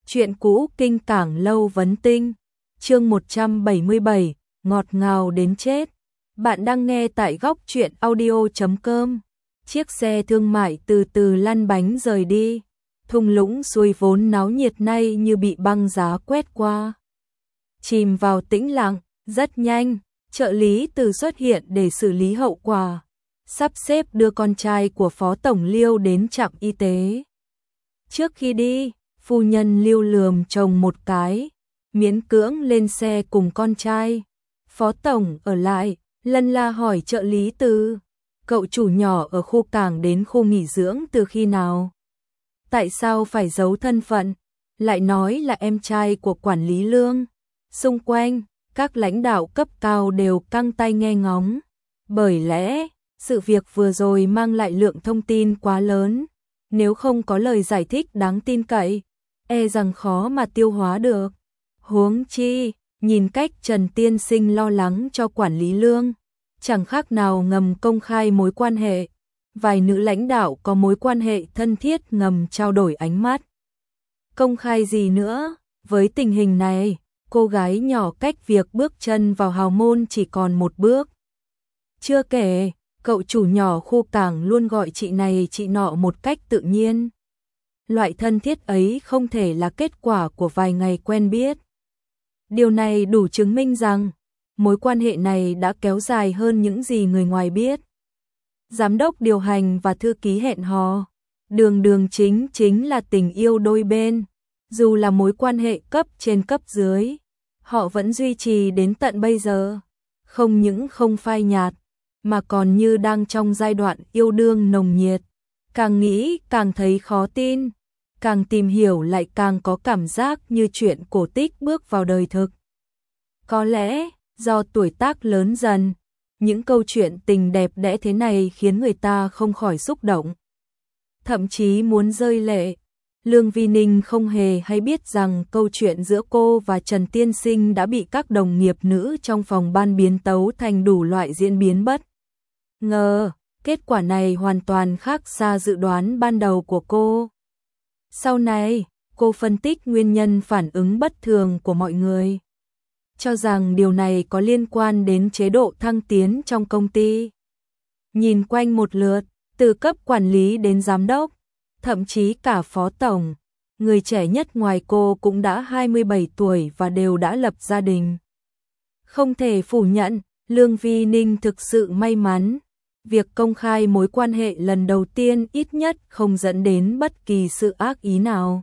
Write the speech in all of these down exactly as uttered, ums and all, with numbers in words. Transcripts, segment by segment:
Chuyện cũ kinh cảng lâu vấn tinh. Chương một trăm bảy mươi bảy, ngọt ngào đến chết. Bạn đang nghe tại góc truyện audio chấm com. Chiếc xe thương mại từ từ lăn bánh rời đi. Thung lũng xuôi vốn náo nhiệt nay như bị băng giá quét qua. Chìm vào tĩnh lặng, rất nhanh, trợ lý từ xuất hiện để xử lý hậu quả. Sắp xếp đưa con trai của Phó Tổng Liêu đến trạm y tế. Trước khi đi, phu nhân Liêu lườm chồng một cái, miễn cưỡng lên xe cùng con trai. Phó Tổng ở lại, lân la hỏi trợ lý Từ, cậu chủ nhỏ ở khu cảng đến khu nghỉ dưỡng từ khi nào? Tại sao phải giấu thân phận? Lại nói là em trai của quản lý Lương. Xung quanh, các lãnh đạo cấp cao đều căng tay nghe ngóng. Bởi lẽ, sự việc vừa rồi mang lại lượng thông tin quá lớn. Nếu không có lời giải thích đáng tin cậy, e rằng khó mà tiêu hóa được. Huống chi, nhìn cách Trần Tiên Sinh lo lắng cho quản lý Lương, chẳng khác nào ngầm công khai mối quan hệ. Vài nữ lãnh đạo có mối quan hệ thân thiết ngầm trao đổi ánh mắt. Công khai gì nữa, với tình hình này, cô gái nhỏ cách việc bước chân vào hào môn chỉ còn một bước. Chưa kể, cậu chủ nhỏ khu cảng luôn gọi chị này chị nọ một cách tự nhiên. Loại thân thiết ấy không thể là kết quả của vài ngày quen biết. Điều này đủ chứng minh rằng, mối quan hệ này đã kéo dài hơn những gì người ngoài biết. Giám đốc điều hành và thư ký hẹn hò, đường đường chính chính là tình yêu đôi bên. Dù là mối quan hệ cấp trên cấp dưới, họ vẫn duy trì đến tận bây giờ. Không những không phai nhạt, mà còn như đang trong giai đoạn yêu đương nồng nhiệt. Càng nghĩ càng thấy khó tin, càng tìm hiểu lại càng có cảm giác như chuyện cổ tích bước vào đời thực. Có lẽ, do tuổi tác lớn dần, những câu chuyện tình đẹp đẽ thế này khiến người ta không khỏi xúc động. Thậm chí muốn rơi lệ. Lương Vi Ninh không hề hay biết rằng câu chuyện giữa cô và Trần Tiên Sinh đã bị các đồng nghiệp nữ trong phòng ban biến tấu thành đủ loại diễn biến bất ngờ. Kết quả này hoàn toàn khác xa dự đoán ban đầu của cô. Sau này, cô phân tích nguyên nhân phản ứng bất thường của mọi người, cho rằng điều này có liên quan đến chế độ thăng tiến trong công ty. Nhìn quanh một lượt, từ cấp quản lý đến giám đốc, thậm chí cả phó tổng, người trẻ nhất ngoài cô cũng đã hai mươi bảy tuổi và đều đã lập gia đình. Không thể phủ nhận, Lương Vi Ninh thực sự may mắn. Việc công khai mối quan hệ lần đầu tiên ít nhất không dẫn đến bất kỳ sự ác ý nào.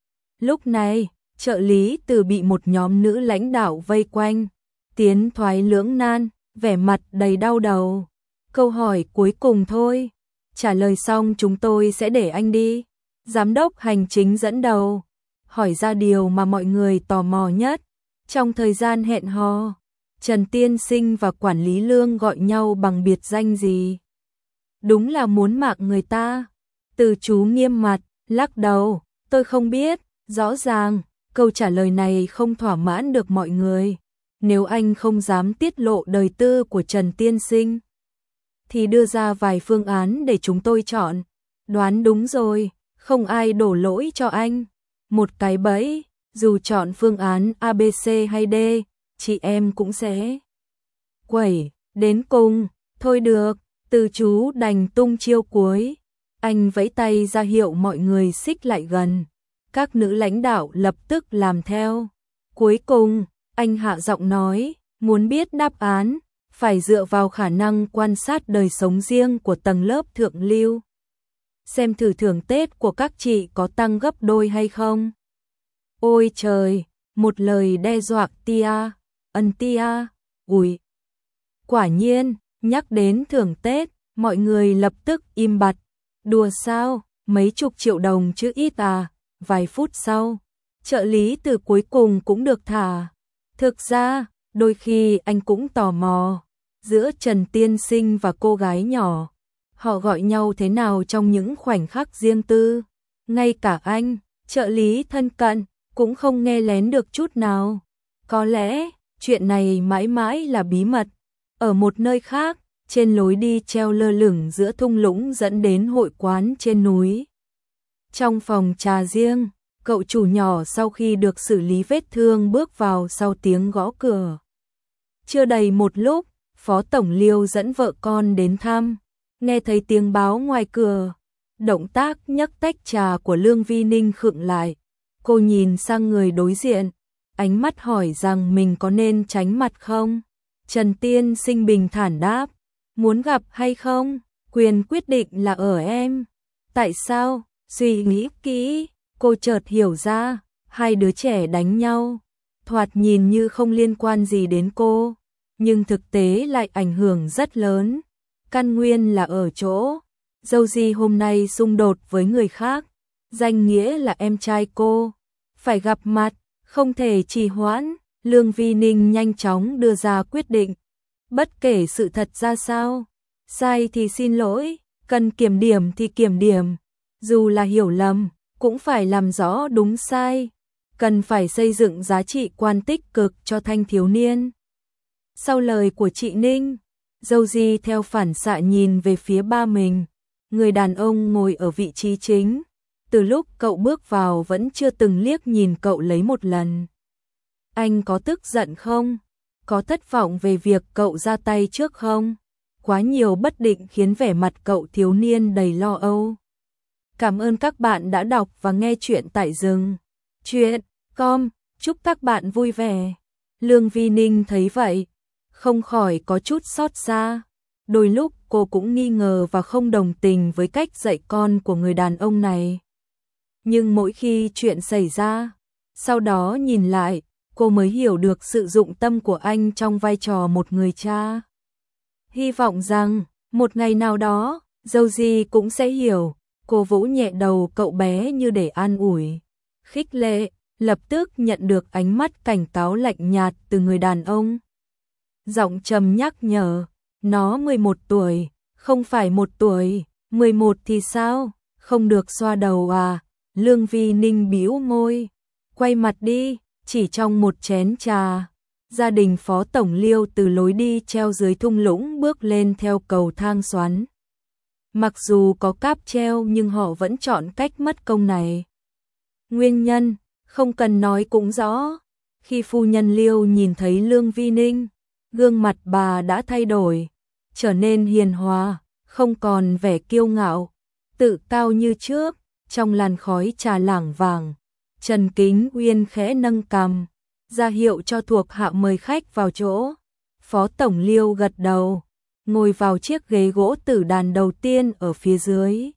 Lúc này, trợ lý Từ bị một nhóm nữ lãnh đạo vây quanh, tiến thoái lưỡng nan, vẻ mặt đầy đau đầu. Câu hỏi cuối cùng thôi, trả lời xong chúng tôi sẽ để anh đi. Giám đốc hành chính dẫn đầu, hỏi ra điều mà mọi người tò mò nhất. Trong thời gian hẹn hò, Trần Tiên Sinh và quản lý Lương gọi nhau bằng biệt danh gì? Đúng là muốn mạng người ta. Từ chú nghiêm mặt, lắc đầu, tôi không biết. Rõ ràng, câu trả lời này không thỏa mãn được mọi người. Nếu anh không dám tiết lộ đời tư của Trần Tiên Sinh, thì đưa ra vài phương án để chúng tôi chọn. Đoán đúng rồi, không ai đổ lỗi cho anh. Một cái bẫy, dù chọn phương án A, B, C hay D, chị em cũng sẽ quẩy đến cùng. Thôi được, Từ chú đành tung chiêu cuối. Anh vẫy tay ra hiệu mọi người xích lại gần. Các nữ lãnh đạo lập tức làm theo. Cuối cùng, anh hạ giọng nói, muốn biết đáp án, phải dựa vào khả năng quan sát đời sống riêng của tầng lớp thượng lưu. Xem thử thưởng Tết của các chị có tăng gấp đôi hay không. Ôi trời, một lời đe dọa tia, ân tia, ủi. Quả nhiên, nhắc đến thưởng Tết, mọi người lập tức im bặt. Đùa sao, mấy chục triệu đồng chứ ít à. Vài phút sau, trợ lý Từ cuối cùng cũng được thả. Thực ra, đôi khi anh cũng tò mò, giữa Trần Tiên Sinh và cô gái nhỏ, họ gọi nhau thế nào trong những khoảnh khắc riêng tư. Ngay cả anh, trợ lý thân cận, cũng không nghe lén được chút nào. Có lẽ, chuyện này mãi mãi là bí mật. Ở một nơi khác, trên lối đi treo lơ lửng giữa thung lũng dẫn đến hội quán trên núi. Trong phòng trà riêng, Cậu chủ nhỏ sau khi được xử lý vết thương bước vào sau tiếng gõ cửa. Chưa đầy một lúc, Phó Tổng Liêu dẫn vợ con đến thăm, nghe thấy tiếng báo ngoài cửa. Động tác nhấc tách trà của Lương Vi Ninh khựng lại. Cô nhìn sang người đối diện, ánh mắt hỏi rằng mình có nên tránh mặt không? Trần Tiên Sinh bình thản đáp, muốn gặp hay không? Quyền quyết định là ở em. Tại sao? Suy nghĩ kỹ, cô chợt hiểu ra, hai đứa trẻ đánh nhau, thoạt nhìn như không liên quan gì đến cô, nhưng thực tế lại ảnh hưởng rất lớn. Căn nguyên là ở chỗ dâu Di hôm nay xung đột với người khác, danh nghĩa là em trai cô, phải gặp mặt, không thể trì hoãn. Lương Vi Ninh nhanh chóng đưa ra quyết định, bất kể sự thật ra sao, sai thì xin lỗi, cần kiểm điểm thì kiểm điểm, dù là hiểu lầm, cũng phải làm rõ đúng sai, cần phải xây dựng giá trị quan tích cực cho thanh thiếu niên. Sau lời của chị Ninh, dâu Di theo phản xạ nhìn về phía ba mình, người đàn ông ngồi ở vị trí chính, từ lúc cậu bước vào vẫn chưa từng liếc nhìn cậu lấy một lần. Anh có tức giận không? Có thất vọng về việc cậu ra tay trước không? Quá nhiều bất định khiến vẻ mặt cậu thiếu niên đầy lo âu. Cảm ơn các bạn đã đọc và nghe chuyện tại rừng chuyện com. Chúc các bạn vui vẻ. Lương Vi Ninh thấy vậy, không khỏi có chút xót xa. Đôi lúc cô cũng nghi ngờ và không đồng tình với cách dạy con của người đàn ông này. Nhưng mỗi khi chuyện xảy ra, sau đó nhìn lại, cô mới hiểu được sự dụng tâm của anh trong vai trò một người cha. Hy vọng rằng, một ngày nào đó, dâu Di cũng sẽ hiểu. Cô vỗ nhẹ đầu cậu bé như để an ủi, khích lệ, lập tức nhận được ánh mắt cảnh cáo lạnh nhạt từ người đàn ông. Giọng trầm nhắc nhở, nó mười một tuổi, không phải một tuổi, mười một thì sao, không được xoa đầu à? Lương Vi Ninh bĩu môi, quay mặt đi. Chỉ trong một chén trà, gia đình Phó Tổng Liêu từ lối đi treo dưới thung lũng bước lên theo cầu thang xoắn. Mặc dù có cáp treo nhưng họ vẫn chọn cách mất công này. Nguyên nhân, không cần nói cũng rõ. Khi phu nhân Liêu nhìn thấy Lương Vi Ninh, gương mặt bà đã thay đổi, trở nên hiền hòa, không còn vẻ kiêu ngạo, tự cao như trước. Trong làn khói trà lảng vàng, Trần Kính Uyên khẽ nâng cằm, ra hiệu cho thuộc hạ mời khách vào chỗ. Phó Tổng Liêu gật đầu, ngồi vào chiếc ghế gỗ tử đàn đầu tiên ở phía dưới.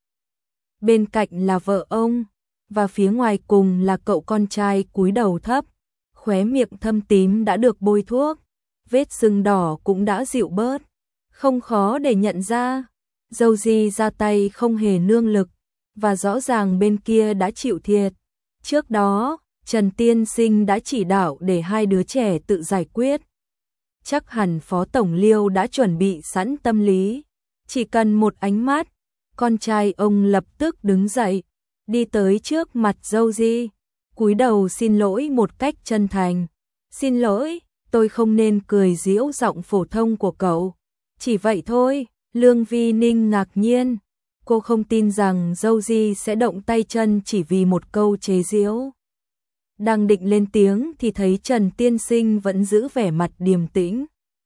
Bên cạnh là vợ ông, và phía ngoài cùng là cậu con trai cúi đầu thấp, khóe miệng thâm tím đã được bôi thuốc, vết sưng đỏ cũng đã dịu bớt, không khó để nhận ra. Dâu Di ra tay không hề nương lực, và rõ ràng bên kia đã chịu thiệt. Trước đó, Trần Tiên Sinh đã chỉ đạo để hai đứa trẻ tự giải quyết. Chắc hẳn Phó Tổng Liêu đã chuẩn bị sẵn tâm lý. Chỉ cần một ánh mắt, con trai ông lập tức đứng dậy, đi tới trước mặt dâu Di, cúi đầu xin lỗi một cách chân thành. Xin lỗi, tôi không nên cười giễu giọng phổ thông của cậu. Chỉ vậy thôi. Lương Vi Ninh ngạc nhiên. Cô không tin rằng dâu Di sẽ động tay chân chỉ vì một câu chế giễu. Đang định lên tiếng thì thấy Trần Tiên Sinh vẫn giữ vẻ mặt điềm tĩnh.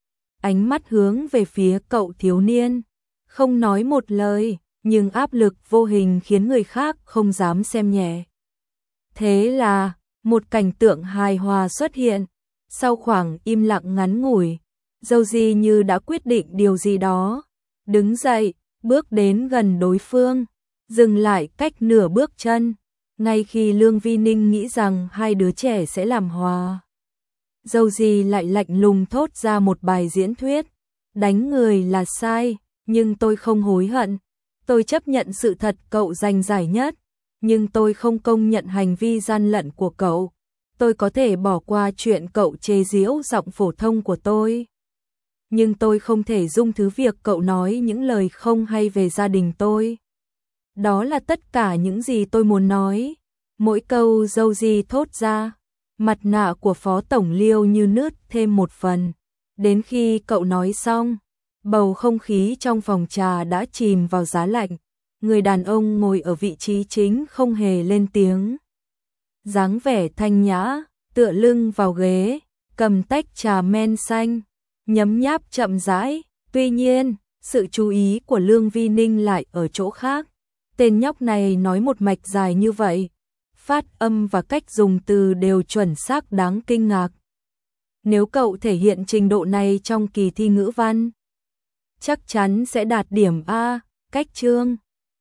Ánh mắt hướng về phía cậu thiếu niên, không nói một lời, nhưng áp lực vô hình khiến người khác không dám xem nhẹ. Thế là, một cảnh tượng hài hòa xuất hiện. Sau khoảng im lặng ngắn ngủi, dâu Di như đã quyết định điều gì đó. Đứng dậy, bước đến gần đối phương, dừng lại cách nửa bước chân. Ngay khi Lương Vi Ninh nghĩ rằng hai đứa trẻ sẽ làm hòa, dâu Di lại lạnh lùng thốt ra một bài diễn thuyết. Đánh người là sai, nhưng tôi không hối hận. Tôi chấp nhận sự thật cậu giành giải nhất, nhưng tôi không công nhận hành vi gian lận của cậu. Tôi có thể bỏ qua chuyện cậu chế giễu giọng phổ thông của tôi, nhưng tôi không thể dung thứ việc cậu nói những lời không hay về gia đình tôi. Đó là tất cả những gì tôi muốn nói. Mỗi câu dâu Di thốt ra, mặt nạ của Phó Tổng Liêu như nứt thêm một phần. Đến khi cậu nói xong, bầu không khí trong phòng trà đã chìm vào giá lạnh. Người đàn ông ngồi ở vị trí chính không hề lên tiếng. dáng vẻ thanh nhã, tựa lưng vào ghế, cầm tách trà men xanh, nhấm nháp chậm rãi. Tuy nhiên, sự chú ý của Lương Vi Ninh lại ở chỗ khác. Tên nhóc này nói một mạch dài như vậy, phát âm và cách dùng từ đều chuẩn xác đáng kinh ngạc. Nếu cậu thể hiện trình độ này trong kỳ thi ngữ văn, chắc chắn sẽ đạt điểm A. Cách chương